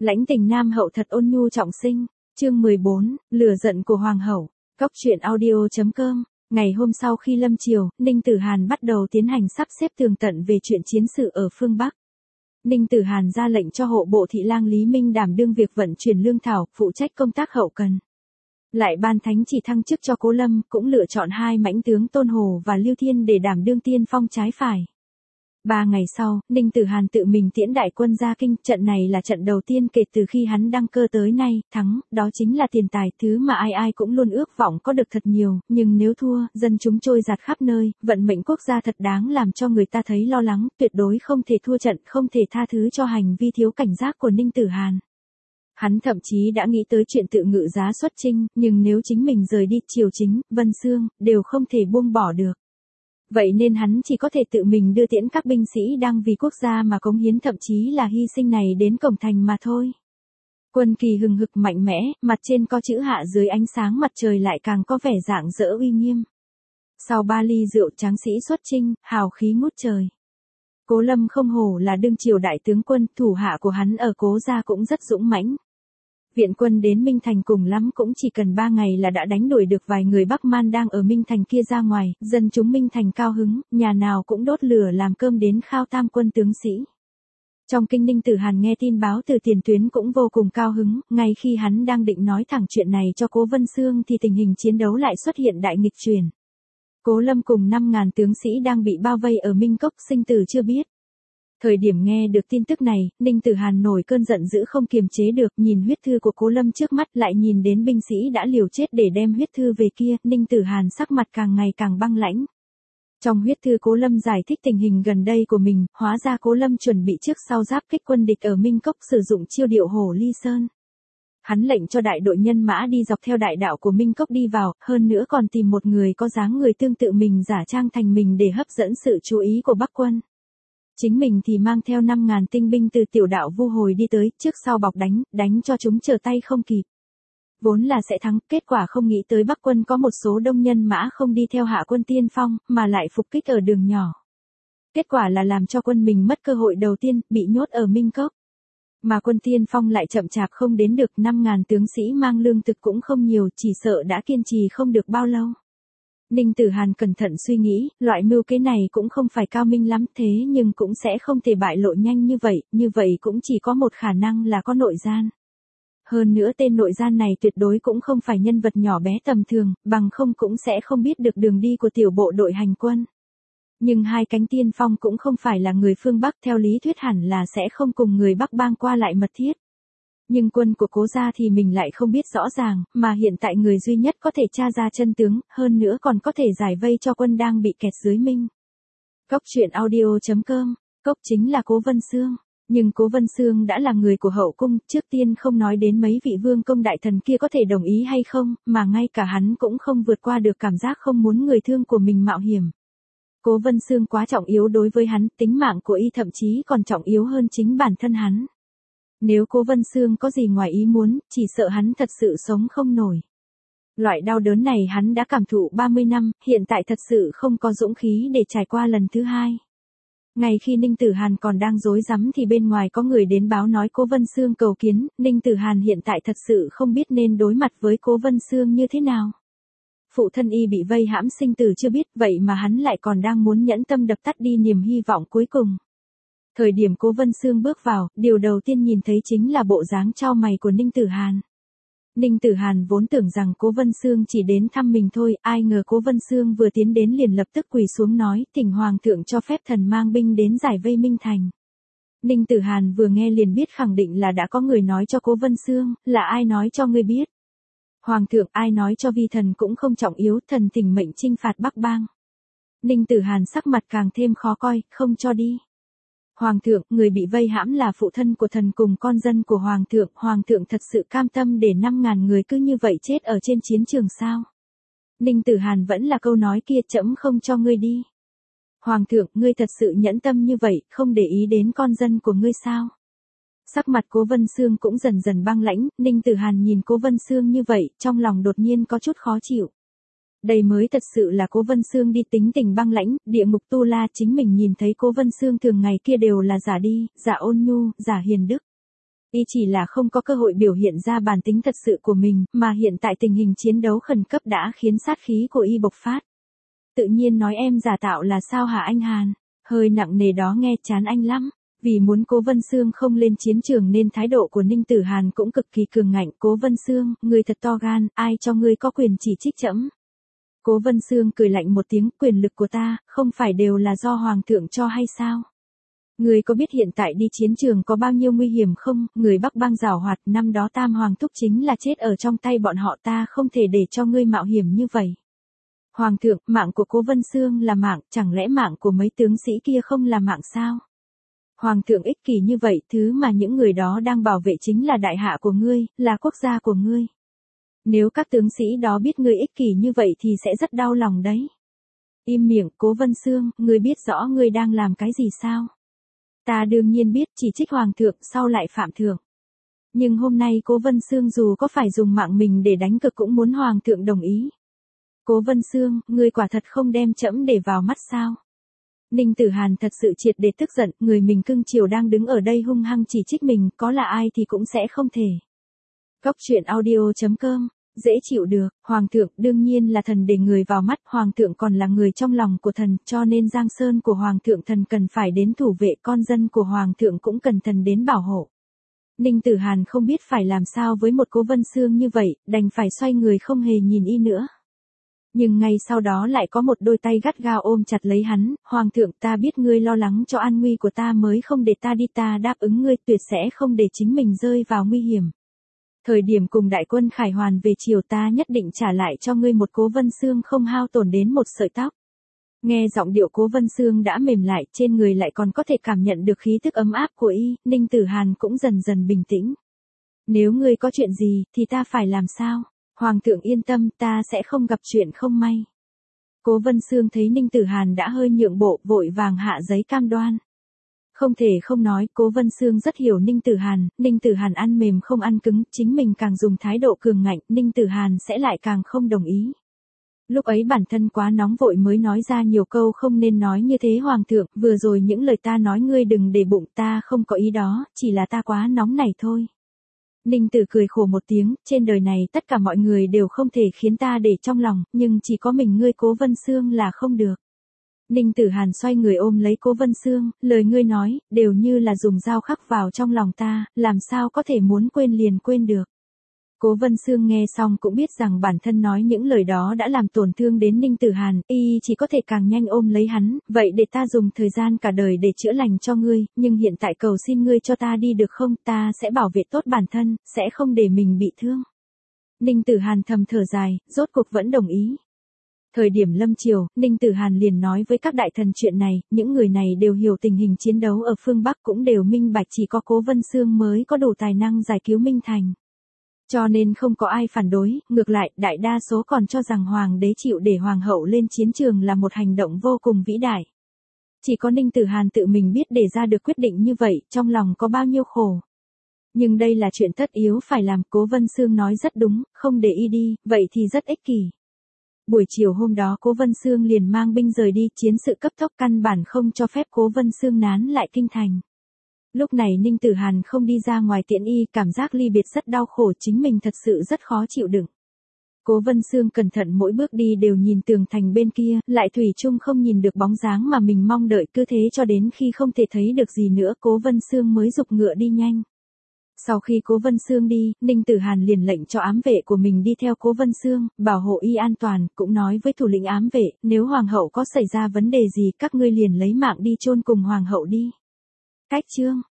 Lãnh tình nam hậu thật ôn nhu trọng sinh. Chương 14, lửa giận của hoàng hậu. Cóc truyện audio.com. Ngày hôm sau khi lâm chiều, Ninh Tử Hàn bắt đầu tiến hành sắp xếp tường tận về chuyện chiến sự ở phương Bắc. Ninh Tử Hàn ra lệnh cho hộ bộ thị lang Lý Minh đảm đương việc vận chuyển lương thảo, phụ trách công tác hậu cần. Lại ban thánh chỉ thăng chức cho Cố Lâm, cũng lựa chọn hai mãnh tướng Tôn Hồ và Lưu Thiên để đảm đương tiên phong trái phải. 3 ngày sau, Ninh Tử Hàn tự mình tiễn đại quân ra kinh, trận này là trận đầu tiên kể từ khi hắn đăng cơ tới nay, thắng, đó chính là tiền tài, thứ mà ai ai cũng luôn ước vọng có được thật nhiều, nhưng nếu thua, dân chúng trôi giạt khắp nơi, vận mệnh quốc gia thật đáng làm cho người ta thấy lo lắng, tuyệt đối không thể thua trận, không thể tha thứ cho hành vi thiếu cảnh giác của Ninh Tử Hàn. Hắn thậm chí đã nghĩ tới chuyện tự ngự giá xuất chinh, nhưng nếu chính mình rời đi, Triều Chính, Vân Xương, đều không thể buông bỏ được. Vậy nên hắn chỉ có thể tự mình đưa tiễn các binh sĩ đang vì quốc gia mà cống hiến, thậm chí là hy sinh này đến cổng thành mà thôi. Quân kỳ hừng hực mạnh mẽ, mặt trên có chữ hạ, dưới ánh sáng mặt trời lại càng có vẻ rạng rỡ uy nghiêm. Sau 3 ly rượu, tráng sĩ xuất chinh, hào khí ngút trời. Cố Lâm không hổ là đương triều đại tướng quân, thủ hạ của hắn ở Cố gia cũng rất dũng mãnh. Viện quân đến Minh Thành cùng lắm cũng chỉ cần 3 ngày là đã đánh đuổi được vài người Bắc Man đang ở Minh Thành kia ra ngoài, dân chúng Minh Thành cao hứng, nhà nào cũng đốt lửa làm cơm đến khao tam quân tướng sĩ. Trong kinh, Ninh Tử Hàn nghe tin báo từ tiền tuyến cũng vô cùng cao hứng, ngay khi hắn đang định nói thẳng chuyện này cho Cố Vân Xương thì tình hình chiến đấu lại xuất hiện đại nghịch chuyển. Cố Lâm cùng 5.000 tướng sĩ đang bị bao vây ở Minh Cốc, sinh tử chưa biết. Thời điểm nghe được tin tức này, Ninh Tử Hàn nổi cơn giận dữ không kiềm chế được, nhìn huyết thư của Cố Lâm trước mắt, lại nhìn đến binh sĩ đã liều chết để đem huyết thư về kia, Ninh Tử Hàn sắc mặt càng ngày càng băng lãnh. Trong huyết thư Cố Lâm giải thích tình hình gần đây của mình, hóa ra Cố Lâm chuẩn bị trước sau giáp kích quân địch ở Minh Cốc sử dụng chiêu điệu Hổ Ly Sơn. Hắn lệnh cho đại đội nhân mã đi dọc theo đại đạo của Minh Cốc đi vào, hơn nữa còn tìm một người có dáng người tương tự mình giả trang thành mình để hấp dẫn sự chú ý của Bắc quân. Chính mình thì mang theo 5.000 tinh binh từ tiểu đạo Vu Hồi đi tới, trước sau bọc đánh cho chúng trở tay không kịp. Vốn là sẽ thắng, kết quả không nghĩ tới Bắc quân có một số đông nhân mã không đi theo hạ quân tiên phong, mà lại phục kích ở đường nhỏ. Kết quả là làm cho quân mình mất cơ hội đầu tiên, bị nhốt ở Minh Cốc. Mà quân tiên phong lại chậm chạp không đến được, 5.000 tướng sĩ mang lương thực cũng không nhiều, chỉ sợ đã kiên trì không được bao lâu. Ninh Tử Hàn cẩn thận suy nghĩ, loại mưu kế này cũng không phải cao minh lắm, thế nhưng cũng sẽ không thể bại lộ nhanh như vậy cũng chỉ có một khả năng là có nội gian. Hơn nữa tên nội gian này tuyệt đối cũng không phải nhân vật nhỏ bé tầm thường, bằng không cũng sẽ không biết được đường đi của tiểu bộ đội hành quân. Nhưng hai cánh tiên phong cũng không phải là người phương Bắc, theo lý thuyết hẳn là sẽ không cùng người Bắc bang qua lại mật thiết. Nhưng quân của Cố gia thì mình lại không biết rõ ràng, mà hiện tại người duy nhất có thể tra ra chân tướng, hơn nữa còn có thể giải vây cho quân đang bị kẹt dưới Minh Cốc. Truyện audio.com. Cốc chính là Cố Vân Xương. Nhưng Cố Vân Xương đã là người của hậu cung, trước tiên không nói đến mấy vị vương công đại thần kia có thể đồng ý hay không, mà ngay cả hắn cũng không vượt qua được cảm giác không muốn người thương của mình mạo hiểm. Cố Vân Xương quá trọng yếu đối với hắn, tính mạng của y thậm chí còn trọng yếu hơn chính bản thân hắn. Nếu Cố Vân Xương có gì ngoài ý muốn, chỉ sợ hắn thật sự sống không nổi. Loại đau đớn này hắn đã cảm thụ 30 năm, hiện tại thật sự không có dũng khí để trải qua lần thứ hai. Ngay khi Ninh Tử Hàn còn đang rối rắm thì bên ngoài có người đến báo nói Cố Vân Xương cầu kiến, Ninh Tử Hàn hiện tại thật sự không biết nên đối mặt với Cố Vân Xương như thế nào. Phụ thân y bị vây hãm sinh tử chưa biết, vậy mà hắn lại còn đang muốn nhẫn tâm đập tắt đi niềm hy vọng cuối cùng. Thời điểm Cố Vân Xương bước vào, điều đầu tiên nhìn thấy chính là bộ dáng chau mày của Ninh Tử Hàn. Ninh Tử Hàn vốn tưởng rằng Cố Vân Xương chỉ đến thăm mình thôi, ai ngờ Cố Vân Xương vừa tiến đến liền lập tức quỳ xuống nói, thỉnh Hoàng thượng cho phép thần mang binh đến giải vây Minh Thành. Ninh Tử Hàn vừa nghe liền biết khẳng định là đã có người nói cho Cố Vân Xương, là ai nói cho ngươi biết. Hoàng thượng, ai nói cho, vi thần cũng không trọng yếu, thần thỉnh mệnh chinh phạt Bắc bang. Ninh Tử Hàn sắc mặt càng thêm khó coi, không cho đi. Hoàng thượng, người bị vây hãm là phụ thân của thần cùng con dân của Hoàng thượng thật sự cam tâm để 5.000 người cứ như vậy chết ở trên chiến trường sao? Ninh Tử Hàn vẫn là câu nói kia, trẫm không cho ngươi đi. Hoàng thượng, ngươi thật sự nhẫn tâm như vậy, không để ý đến con dân của ngươi sao? Sắc mặt Cố Vân Xương cũng dần dần băng lãnh, Ninh Tử Hàn nhìn Cố Vân Xương như vậy, trong lòng đột nhiên có chút khó chịu. Đây mới thật sự là Cố Vân Xương đi, tính tình băng lãnh, địa ngục tu la, chính mình nhìn thấy Cố Vân Xương thường ngày kia đều là giả đi, giả ôn nhu, giả hiền đức. Y chỉ là không có cơ hội biểu hiện ra bản tính thật sự của mình, mà hiện tại tình hình chiến đấu khẩn cấp đã khiến sát khí của Y bộc phát. Tự nhiên nói em giả tạo là sao hả anh Hàn? Hơi nặng nề đó nghe chán anh lắm. Vì muốn Cố Vân Xương không lên chiến trường nên thái độ của Ninh Tử Hàn cũng cực kỳ cường ngạnh. Cố Vân Xương, ngươi thật to gan, ai cho ngươi có quyền chỉ trích trẫm? Cố Vân Xương cười lạnh một tiếng, quyền lực của ta, không phải đều là do Hoàng thượng cho hay sao? Ngươi có biết hiện tại đi chiến trường có bao nhiêu nguy hiểm không? Người Bắc Bang giảo hoạt, năm đó Tam Hoàng thúc chính là chết ở trong tay bọn họ, ta không thể để cho ngươi mạo hiểm như vậy. Hoàng thượng, mạng của Cố Vân Xương là mạng, chẳng lẽ mạng của mấy tướng sĩ kia không là mạng sao? Hoàng thượng ích kỷ như vậy, thứ mà những người đó đang bảo vệ chính là đại hạ của ngươi, là quốc gia của ngươi. Nếu các tướng sĩ đó biết ngươi ích kỷ như vậy thì sẽ rất đau lòng đấy. Im miệng, Cố Vân Xương, ngươi biết rõ ngươi đang làm cái gì sao? Ta đương nhiên biết, chỉ trích Hoàng thượng, sau lại phạm thượng. Nhưng hôm nay Cố Vân Xương dù có phải dùng mạng mình để đánh cược cũng muốn Hoàng thượng đồng ý. Cố Vân Xương, ngươi quả thật không đem trẫm để vào mắt sao? Ninh Tử Hàn thật sự triệt để tức giận, người mình cưng chiều đang đứng ở đây hung hăng chỉ trích mình, có là ai thì cũng sẽ không thể. Góc truyện audio.com, dễ chịu được, Hoàng thượng đương nhiên là thần để người vào mắt, Hoàng thượng còn là người trong lòng của thần, cho nên Giang Sơn của Hoàng thượng thần cần phải đến thủ vệ, con dân của Hoàng thượng cũng cần thần đến bảo hộ. Ninh Tử Hàn không biết phải làm sao với một Cố Vân Xương như vậy, đành phải xoay người không hề nhìn Y nữa. Nhưng ngay sau đó lại có một đôi tay gắt gao ôm chặt lấy hắn, Hoàng thượng, ta biết ngươi lo lắng cho an nguy của ta mới không để ta đi, ta đáp ứng ngươi tuyệt sẽ không để chính mình rơi vào nguy hiểm. Thời điểm cùng đại quân khải hoàn về chiều ta nhất định trả lại cho ngươi một Cố Vân Xương không hao tổn đến một sợi tóc. Nghe giọng điệu Cố Vân Xương đã mềm lại, trên người lại còn có thể cảm nhận được khí tức ấm áp của Y, Ninh Tử Hàn cũng dần dần bình tĩnh. Nếu ngươi có chuyện gì, thì ta phải làm sao? Hoàng thượng yên tâm, ta sẽ không gặp chuyện không may. Cố Vân Xương thấy Ninh Tử Hàn đã hơi nhượng bộ, vội vàng hạ giấy cam đoan. Không thể không nói, Cố Vân Xương rất hiểu Ninh Tử Hàn ăn mềm không ăn cứng, chính mình càng dùng thái độ cường ngạnh, Ninh Tử Hàn sẽ lại càng không đồng ý. Lúc ấy bản thân quá nóng vội mới nói ra nhiều câu không nên nói như thế. Hoàng thượng, vừa rồi những lời ta nói ngươi đừng để bụng, ta không có ý đó, chỉ là ta quá nóng này thôi. Ninh Tử cười khổ một tiếng, trên đời này tất cả mọi người đều không thể khiến ta để trong lòng, nhưng chỉ có mình ngươi Cố Vân Xương là không được. Ninh Tử Hàn xoay người ôm lấy Cố Vân Xương, lời ngươi nói, đều như là dùng dao khắc vào trong lòng ta, làm sao có thể muốn quên liền quên được. Cố Vân Xương nghe xong cũng biết rằng bản thân nói những lời đó đã làm tổn thương đến Ninh Tử Hàn, Y chỉ có thể càng nhanh ôm lấy hắn, vậy để ta dùng thời gian cả đời để chữa lành cho ngươi, nhưng hiện tại cầu xin ngươi cho ta đi được không, ta sẽ bảo vệ tốt bản thân, sẽ không để mình bị thương. Ninh Tử Hàn thầm thở dài, rốt cuộc vẫn đồng ý. Thời điểm lâm chiều, Ninh Tử Hàn liền nói với các đại thần chuyện này, những người này đều hiểu tình hình chiến đấu ở phương Bắc, cũng đều minh bạch chỉ có Cố Vân Xương mới có đủ tài năng giải cứu Minh Thành. Cho nên không có ai phản đối, ngược lại, đại đa số còn cho rằng Hoàng đế chịu để Hoàng hậu lên chiến trường là một hành động vô cùng vĩ đại. Chỉ có Ninh Tử Hàn tự mình biết để ra được quyết định như vậy, trong lòng có bao nhiêu khổ. Nhưng đây là chuyện tất yếu phải làm, Cố Vân Xương nói rất đúng, không để Y đi, vậy thì rất ích kỷ. Buổi chiều hôm đó Cố Vân Xương liền mang binh rời đi, chiến sự cấp tốc căn bản không cho phép Cố Vân Xương nán lại kinh thành. Lúc này Ninh Tử Hàn không đi ra ngoài tiễn Y, cảm giác ly biệt rất đau khổ, chính mình thật sự rất khó chịu đựng. Cố Vân Xương cẩn thận mỗi bước đi đều nhìn tường thành bên kia, lại thủy chung không nhìn được bóng dáng mà mình mong đợi, cứ thế cho đến khi không thể thấy được gì nữa Cố Vân Xương mới giục ngựa đi nhanh. Sau khi Cố Vân Xương đi, Ninh Tử Hàn liền lệnh cho ám vệ của mình đi theo Cố Vân Xương, bảo hộ Y an toàn, cũng nói với thủ lĩnh ám vệ, nếu Hoàng hậu có xảy ra vấn đề gì các ngươi liền lấy mạng đi chôn cùng Hoàng hậu đi. Cách chương